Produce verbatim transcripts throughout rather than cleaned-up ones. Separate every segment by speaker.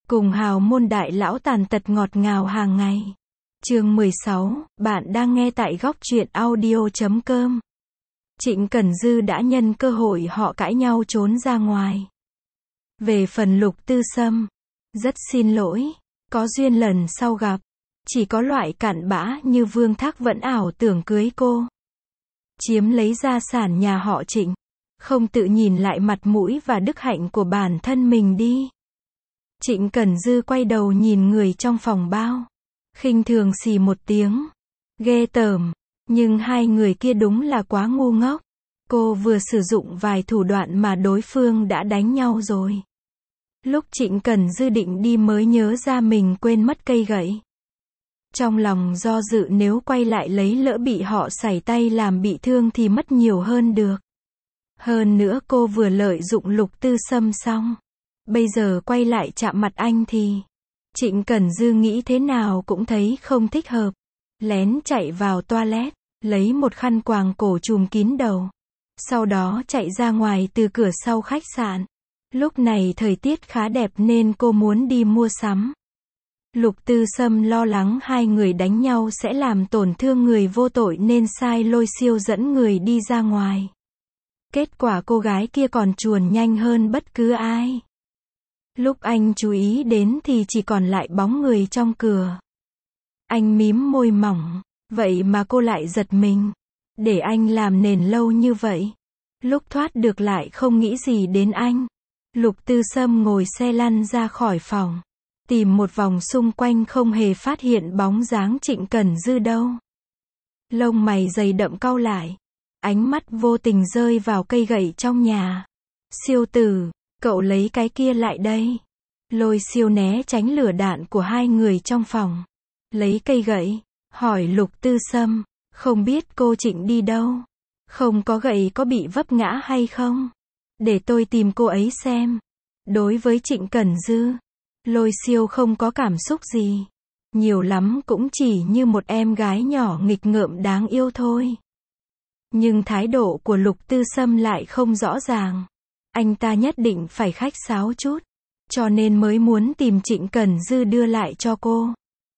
Speaker 1: Cùng hào môn đại lão tàn tật ngọt ngào hàng ngày. Chương mười sáu, bạn đang nghe tại góc truyện audio chấm com. Trịnh Cẩn Dư đã nhân cơ hội họ cãi nhau trốn ra ngoài. Về phần Lục Tư Sâm, rất xin lỗi, có duyên lần sau gặp, chỉ có loại cặn bã như Vương Thác vẫn ảo tưởng cưới cô. Chiếm lấy gia sản nhà họ Trịnh, không tự nhìn lại mặt mũi và đức hạnh của bản thân mình đi. Trịnh Cẩn Dư quay đầu nhìn người trong phòng bao, khinh thường xì một tiếng. Ghê tởm, nhưng hai người kia đúng là quá ngu ngốc. Cô vừa sử dụng vài thủ đoạn mà đối phương đã đánh nhau rồi. Lúc Trịnh Cẩn Dư định đi mới nhớ ra mình quên mất cây gậy. Trong lòng do dự nếu quay lại lấy lỡ bị họ sảy tay làm bị thương thì mất nhiều hơn được. Hơn nữa cô vừa lợi dụng Lục Tư Sâm xong, bây giờ quay lại chạm mặt anh thì Trịnh Cẩn Dư nghĩ thế nào cũng thấy không thích hợp. Lén chạy vào toilet, lấy một khăn quàng cổ trùm kín đầu. Sau đó chạy ra ngoài từ cửa sau khách sạn. Lúc này thời tiết khá đẹp nên cô muốn đi mua sắm. Lục Tư Sâm lo lắng hai người đánh nhau sẽ làm tổn thương người vô tội nên sai Lôi Siêu dẫn người đi ra ngoài. Kết quả cô gái kia còn chuồn nhanh hơn bất cứ ai. Lúc anh chú ý đến thì chỉ còn lại bóng người trong cửa. Anh mím môi mỏng, vậy mà cô lại giật mình. Để anh làm nền lâu như vậy. Lúc thoát được lại không nghĩ gì đến anh. Lục Tư Sâm ngồi xe lăn ra khỏi phòng. Tìm một vòng xung quanh không hề phát hiện bóng dáng Trịnh Cẩn Dư đâu. Lông mày dày đậm cau lại. Ánh mắt vô tình rơi vào cây gậy trong nhà. Siêu tử, cậu lấy cái kia lại đây. Lôi Siêu né tránh lửa đạn của hai người trong phòng. Lấy cây gậy, hỏi Lục Tư Sâm, không biết cô Trịnh đi đâu? Không có gậy có bị vấp ngã hay không? Để tôi tìm cô ấy xem. Đối với Trịnh Cẩn Dư, Lôi Siêu không có cảm xúc gì. Nhiều lắm cũng chỉ như một em gái nhỏ nghịch ngợm đáng yêu thôi. Nhưng thái độ của Lục Tư Sâm lại không rõ ràng. Anh ta nhất định phải khách sáo chút. Cho nên mới muốn tìm Trịnh Cẩn Dư đưa lại cho cô.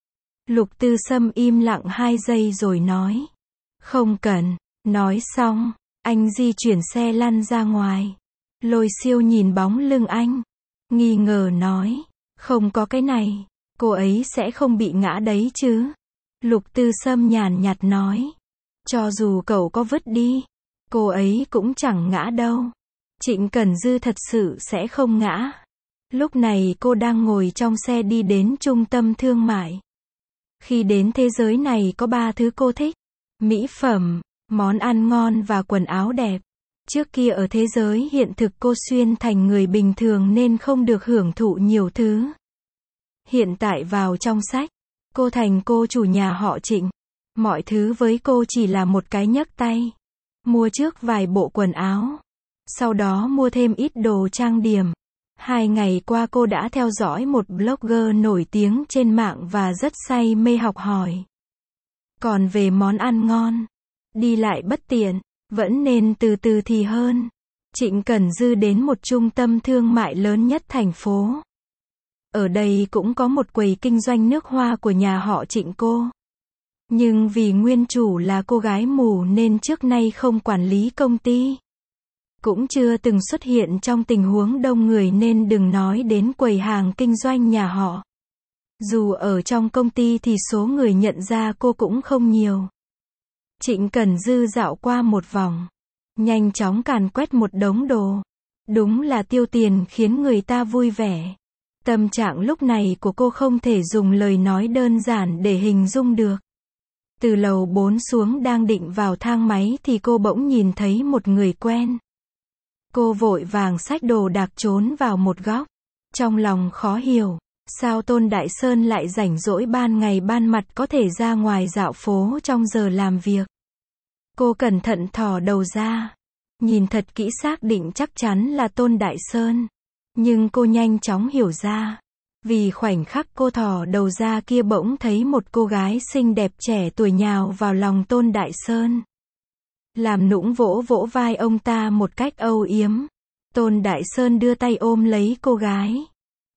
Speaker 1: Lục Tư Sâm im lặng hai giây rồi nói. Không cần. Nói xong, anh di chuyển xe lăn ra ngoài. Lôi Siêu nhìn bóng lưng anh. Nghi ngờ nói. Không có cái này, cô ấy sẽ không bị ngã đấy chứ. Lục Tư Sâm nhàn nhạt nói. Cho dù cậu có vứt đi, cô ấy cũng chẳng ngã đâu. Trịnh Cẩn Dư thật sự sẽ không ngã. Lúc này cô đang ngồi trong xe đi đến trung tâm thương mại. Khi đến thế giới này có ba thứ cô thích. Mỹ phẩm, món ăn ngon và quần áo đẹp. Trước kia ở thế giới hiện thực cô xuyên thành người bình thường nên không được hưởng thụ nhiều thứ. Hiện tại vào trong sách, cô thành cô chủ nhà họ Trịnh. Mọi thứ với cô chỉ là một cái nhấc tay. Mua trước vài bộ quần áo. Sau đó mua thêm ít đồ trang điểm. Hai ngày qua cô đã theo dõi một blogger nổi tiếng trên mạng và rất say mê học hỏi. Còn về món ăn ngon, đi lại bất tiện, vẫn nên từ từ thì hơn. Trịnh Cẩn Dư đến một trung tâm thương mại lớn nhất thành phố. Ở đây cũng có một quầy kinh doanh nước hoa của nhà họ Trịnh cô. Nhưng vì nguyên chủ là cô gái mù nên trước nay không quản lý công ty. Cũng chưa từng xuất hiện trong tình huống đông người nên đừng nói đến quầy hàng kinh doanh nhà họ. Dù ở trong công ty thì số người nhận ra cô cũng không nhiều. Trịnh Cẩn Dư dạo qua một vòng. Nhanh chóng càn quét một đống đồ. Đúng là tiêu tiền khiến người ta vui vẻ. Tâm trạng lúc này của cô không thể dùng lời nói đơn giản để hình dung được. Từ lầu bốn xuống đang định vào thang máy thì cô bỗng nhìn thấy một người quen. Cô vội vàng xách đồ đạc trốn vào một góc. Trong lòng khó hiểu, sao Tôn Đại Sơn lại rảnh rỗi ban ngày ban mặt có thể ra ngoài dạo phố trong giờ làm việc. Cô cẩn thận thò đầu ra. Nhìn thật kỹ xác định chắc chắn là Tôn Đại Sơn. Nhưng cô nhanh chóng hiểu ra. Vì khoảnh khắc cô thò đầu ra kia bỗng thấy một cô gái xinh đẹp trẻ tuổi nhào vào lòng Tôn Đại Sơn. Làm nũng vỗ vỗ vai ông ta một cách âu yếm. Tôn Đại Sơn đưa tay ôm lấy cô gái.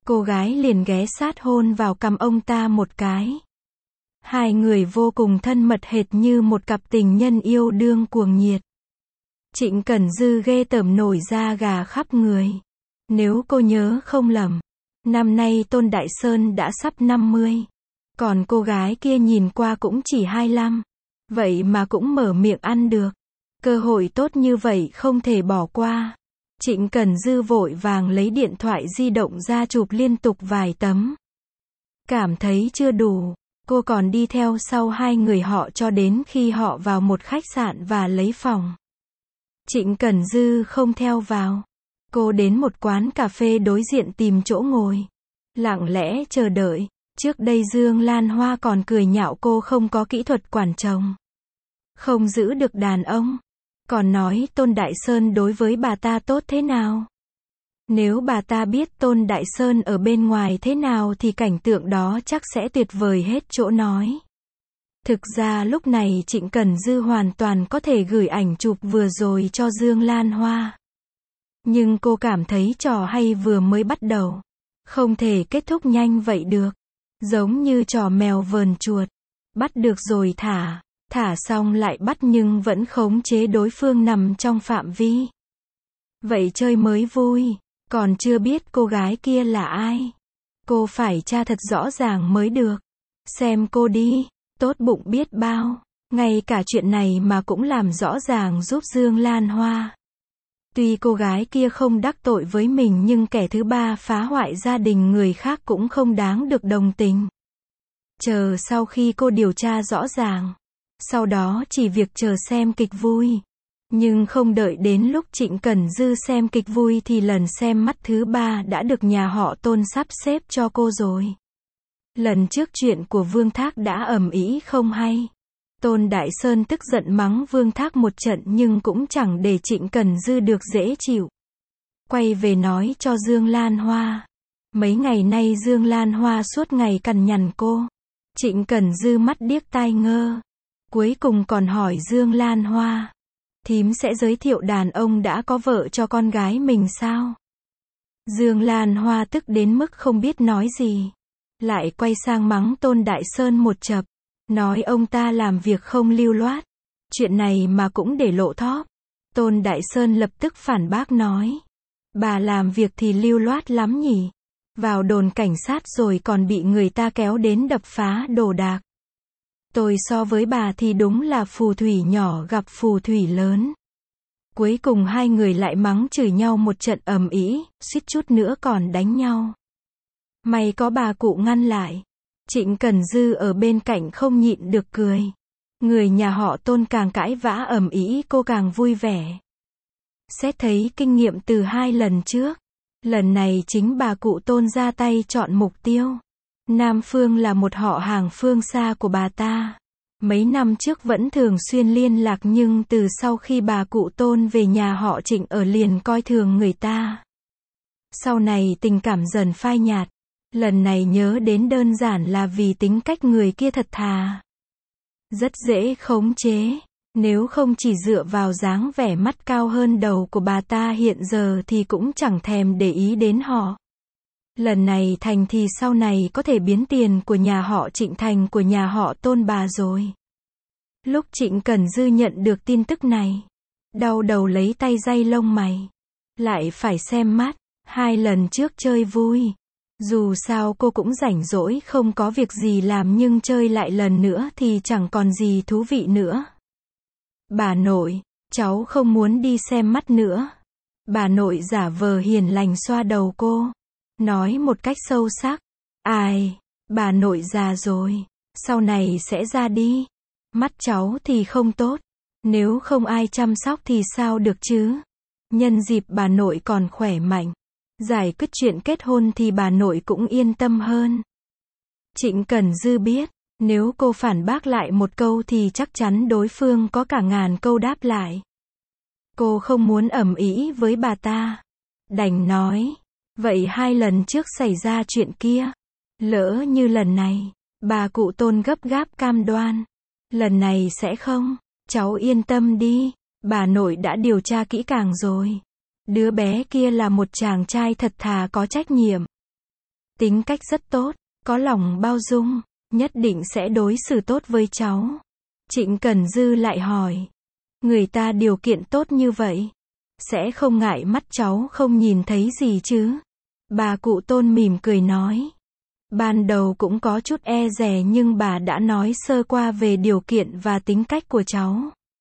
Speaker 1: cô gái liền ghé sát hôn vào cằm ông ta một cái. Hai người vô cùng thân mật hệt như một cặp tình nhân yêu đương cuồng nhiệt. Trịnh Cẩn Dư ghê tởm nổi da gà khắp người. Nếu cô nhớ không lầm, năm nay Tôn Đại Sơn đã sắp năm mươi. Còn cô gái kia nhìn qua cũng chỉ hai mươi lăm. Vậy mà cũng mở miệng ăn được. Cơ hội tốt như vậy không thể bỏ qua. Trịnh Cẩn Dư vội vàng lấy điện thoại di động ra chụp liên tục vài tấm. Cảm thấy chưa đủ, cô còn đi theo sau hai người họ cho đến khi họ vào một khách sạn và lấy phòng. Trịnh Cẩn Dư không theo vào. Cô đến một quán cà phê đối diện tìm chỗ ngồi. Lặng lẽ chờ đợi. Trước đây Dương Lan Hoa còn cười nhạo cô không có kỹ thuật quản chồng. Không giữ được đàn ông. Còn nói Tôn Đại Sơn đối với bà ta tốt thế nào. Nếu bà ta biết Tôn Đại Sơn ở bên ngoài thế nào thì cảnh tượng đó chắc sẽ tuyệt vời hết chỗ nói. Thực ra lúc này Trịnh Cẩn Dư hoàn toàn có thể gửi ảnh chụp vừa rồi cho Dương Lan Hoa. Nhưng cô cảm thấy trò hay vừa mới bắt đầu. Không thể kết thúc nhanh vậy được. Giống như trò mèo vờn chuột. Bắt được rồi thả. Thả xong lại bắt nhưng vẫn khống chế đối phương nằm trong phạm vi. Vậy chơi mới vui. Còn chưa biết cô gái kia là ai. Cô phải tra thật rõ ràng mới được. Xem cô đi. Tốt bụng biết bao. Ngay cả chuyện này mà cũng làm rõ ràng giúp Dương Lan Hoa. Tuy cô gái kia không đắc tội với mình nhưng kẻ thứ ba phá hoại gia đình người khác cũng không đáng được đồng tình. Chờ sau khi cô điều tra rõ ràng. Sau đó chỉ việc chờ xem kịch vui. Nhưng không đợi đến lúc Trịnh Cẩn Dư xem kịch vui thì lần xem mắt thứ ba đã được nhà họ Tôn sắp xếp cho cô rồi. Lần trước chuyện của Vương Thác đã ầm ĩ không hay. Tôn Đại Sơn tức giận mắng Vương Thác một trận nhưng cũng chẳng để Trịnh Cẩn Dư được dễ chịu. Quay về nói cho Dương Lan Hoa. Mấy ngày nay Dương Lan Hoa suốt ngày cằn nhằn cô. Trịnh Cẩn Dư mắt điếc tai ngơ. Cuối cùng còn hỏi Dương Lan Hoa. Thím sẽ giới thiệu đàn ông đã có vợ cho con gái mình sao? Dương Lan Hoa tức đến mức không biết nói gì. Lại quay sang mắng Tôn Đại Sơn một chập. Nói ông ta làm việc không lưu loát. Chuyện này mà cũng để lộ thóp. Tôn Đại Sơn lập tức phản bác nói. Bà làm việc thì lưu loát lắm nhỉ. Vào đồn cảnh sát rồi còn bị người ta kéo đến đập phá đồ đạc. Tôi so với bà thì đúng là phù thủy nhỏ gặp phù thủy lớn. Cuối cùng hai người lại mắng chửi nhau một trận ầm ĩ, suýt chút nữa còn đánh nhau. May có bà cụ ngăn lại. Trịnh Cẩn Dư ở bên cạnh không nhịn được cười. Người nhà họ Tôn càng cãi vã ầm ĩ cô càng vui vẻ. Xét thấy kinh nghiệm từ hai lần trước. Lần này chính bà cụ Tôn ra tay chọn mục tiêu. Nam Phương là một họ hàng phương xa của bà ta. Mấy năm trước vẫn thường xuyên liên lạc nhưng từ sau khi bà cụ Tôn về nhà họ Trịnh ở liền coi thường người ta. Sau này tình cảm dần phai nhạt. Lần này nhớ đến đơn giản là vì tính cách người kia thật thà. Rất dễ khống chế. Nếu không chỉ dựa vào dáng vẻ mắt cao hơn đầu của bà ta hiện giờ thì cũng chẳng thèm để ý đến họ. Lần này thành thì sau này có thể biến tiền của nhà họ Trịnh thành của nhà họ Tôn bà rồi. Lúc Trịnh Cẩn Dư nhận được tin tức này. Đau đầu lấy tay day lông mày. Lại phải xem mắt. Hai lần trước chơi vui. Dù sao cô cũng rảnh rỗi không có việc gì làm nhưng chơi lại lần nữa thì chẳng còn gì thú vị nữa. Bà nội, cháu không muốn đi xem mắt nữa. Bà nội giả vờ hiền lành xoa đầu cô. Nói một cách sâu sắc. Ai, bà nội già rồi. Sau này sẽ ra đi. Mắt cháu thì không tốt. Nếu không ai chăm sóc thì sao được chứ. Nhân dịp bà nội còn khỏe mạnh. Giải quyết chuyện kết hôn thì bà nội cũng yên tâm hơn. Trịnh Cẩn Dư biết. Nếu cô phản bác lại một câu thì chắc chắn đối phương có cả ngàn câu đáp lại. Cô không muốn ầm ĩ với bà ta. Đành nói. Vậy hai lần trước xảy ra chuyện kia. Lỡ như lần này. Bà cụ Tôn gấp gáp cam đoan. Lần này sẽ không. Cháu yên tâm đi. Bà nội đã điều tra kỹ càng rồi. Đứa bé kia là một chàng trai thật thà có trách nhiệm. tính cách rất tốt, có lòng bao dung, nhất định sẽ đối xử tốt với cháu. Trịnh Cần Dư lại hỏi, người ta điều kiện tốt như vậy, sẽ không ngại mắt cháu không nhìn thấy gì chứ? Bà cụ Tôn mỉm cười nói, ban đầu cũng có chút e dè nhưng bà đã nói sơ qua về điều kiện và tính cách của cháu.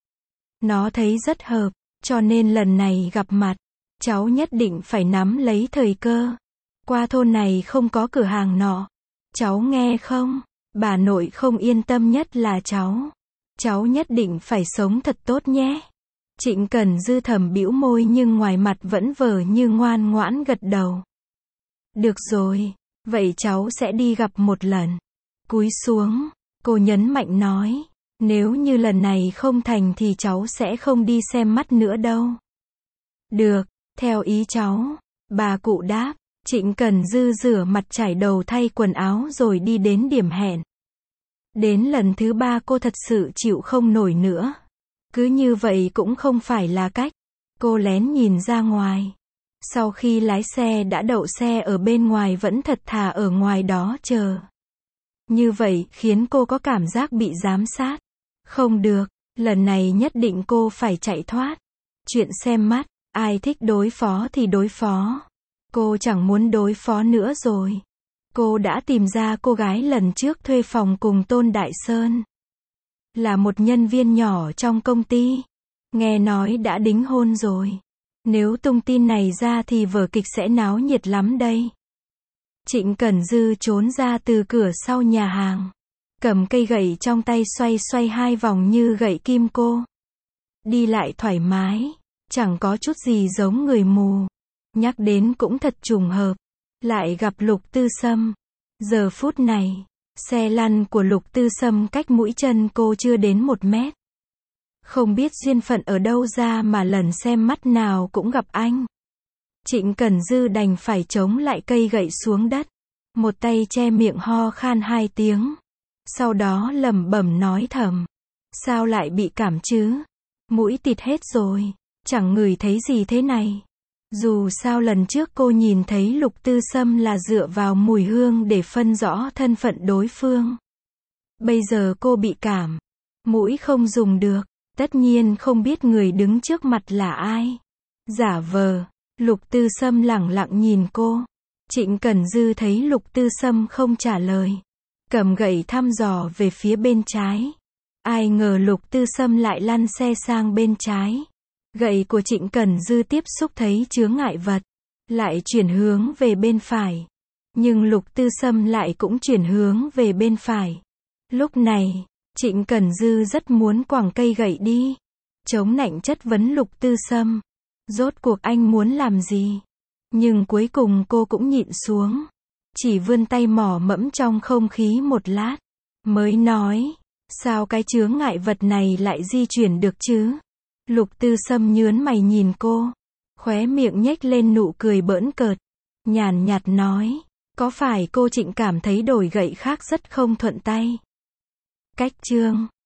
Speaker 1: Nó thấy rất hợp, cho nên lần này gặp mặt, cháu nhất định phải nắm lấy thời cơ. Qua thôn này không có cửa hàng nọ. Cháu nghe không? Bà nội không yên tâm nhất là cháu. Cháu nhất định phải sống thật tốt nhé. Trịnh Cần Dư thầm bĩu môi nhưng ngoài mặt vẫn vờ như ngoan ngoãn gật đầu. Được rồi, vậy cháu sẽ đi gặp một lần. Cúi xuống, cô nhấn mạnh nói, nếu như lần này không thành thì cháu sẽ không đi xem mắt nữa đâu. Được, theo ý cháu, bà cụ đáp. Trịnh Cần Dư rửa mặt chải đầu thay quần áo rồi đi đến điểm hẹn. Đến lần thứ ba cô thật sự chịu không nổi nữa. Cứ như vậy cũng không phải là cách. Cô lén nhìn ra ngoài. Sau khi lái xe đã đậu xe ở bên ngoài vẫn thật thà ở ngoài đó chờ. Như vậy khiến cô có cảm giác bị giám sát. Không được, lần này nhất định cô phải chạy thoát. Chuyện xem mắt, ai thích đối phó thì đối phó. Cô chẳng muốn đối phó nữa rồi. Cô đã tìm ra cô gái lần trước thuê phòng cùng Tôn Đại Sơn. Là một nhân viên nhỏ trong công ty. Nghe nói đã đính hôn rồi. Nếu tung tin này ra thì vở kịch sẽ náo nhiệt lắm đây. Trịnh Cần Dư trốn ra từ cửa sau nhà hàng. Cầm cây gậy trong tay xoay xoay hai vòng như gậy kim cô. Đi lại thoải mái. Chẳng có chút gì giống người mù. Nhắc đến cũng thật trùng hợp. Lại gặp Lục Tư Sâm. Giờ phút này, xe lăn của Lục Tư Sâm cách mũi chân cô chưa đến một mét. Không biết duyên phận ở đâu ra mà lần xem mắt nào cũng gặp anh. Trịnh Cần Dư đành phải chống lại cây gậy xuống đất. Một tay che miệng ho khan hai tiếng. Sau đó lẩm bẩm nói thầm. Sao lại bị cảm chứ? Mũi tịt hết rồi. Chẳng ngửi thấy gì thế này. Dù sao lần trước cô nhìn thấy Lục Tư Sâm là dựa vào mùi hương để phân rõ thân phận đối phương. Bây giờ cô bị cảm. Mũi không dùng được. Tất nhiên không biết người đứng trước mặt là ai. Giả vờ. Lục Tư Sâm lẳng lặng nhìn cô. Trịnh Cần Dư thấy Lục Tư Sâm không trả lời. Cầm gậy thăm dò về phía bên trái. Ai ngờ Lục Tư Sâm lại lăn xe sang bên trái. Gậy của Trịnh Cần Dư tiếp xúc thấy chướng ngại vật. Lại chuyển hướng về bên phải. Nhưng Lục Tư Sâm lại cũng chuyển hướng về bên phải. Lúc này, Trịnh Cần Dư rất muốn quẳng cây gậy đi. Chống nạnh chất vấn Lục Tư Sâm. Rốt cuộc anh muốn làm gì? Nhưng cuối cùng cô cũng nhịn xuống. Chỉ vươn tay mỏ mẫm trong không khí một lát. Mới nói, sao cái chướng ngại vật này lại di chuyển được chứ? Lục Tư Sâm nhướng mày nhìn cô. Khóe miệng nhếch lên nụ cười bỡn cợt. Nhàn nhạt nói, có phải cô Trịnh cảm thấy đổi gậy khác rất không thuận tay? Cách chương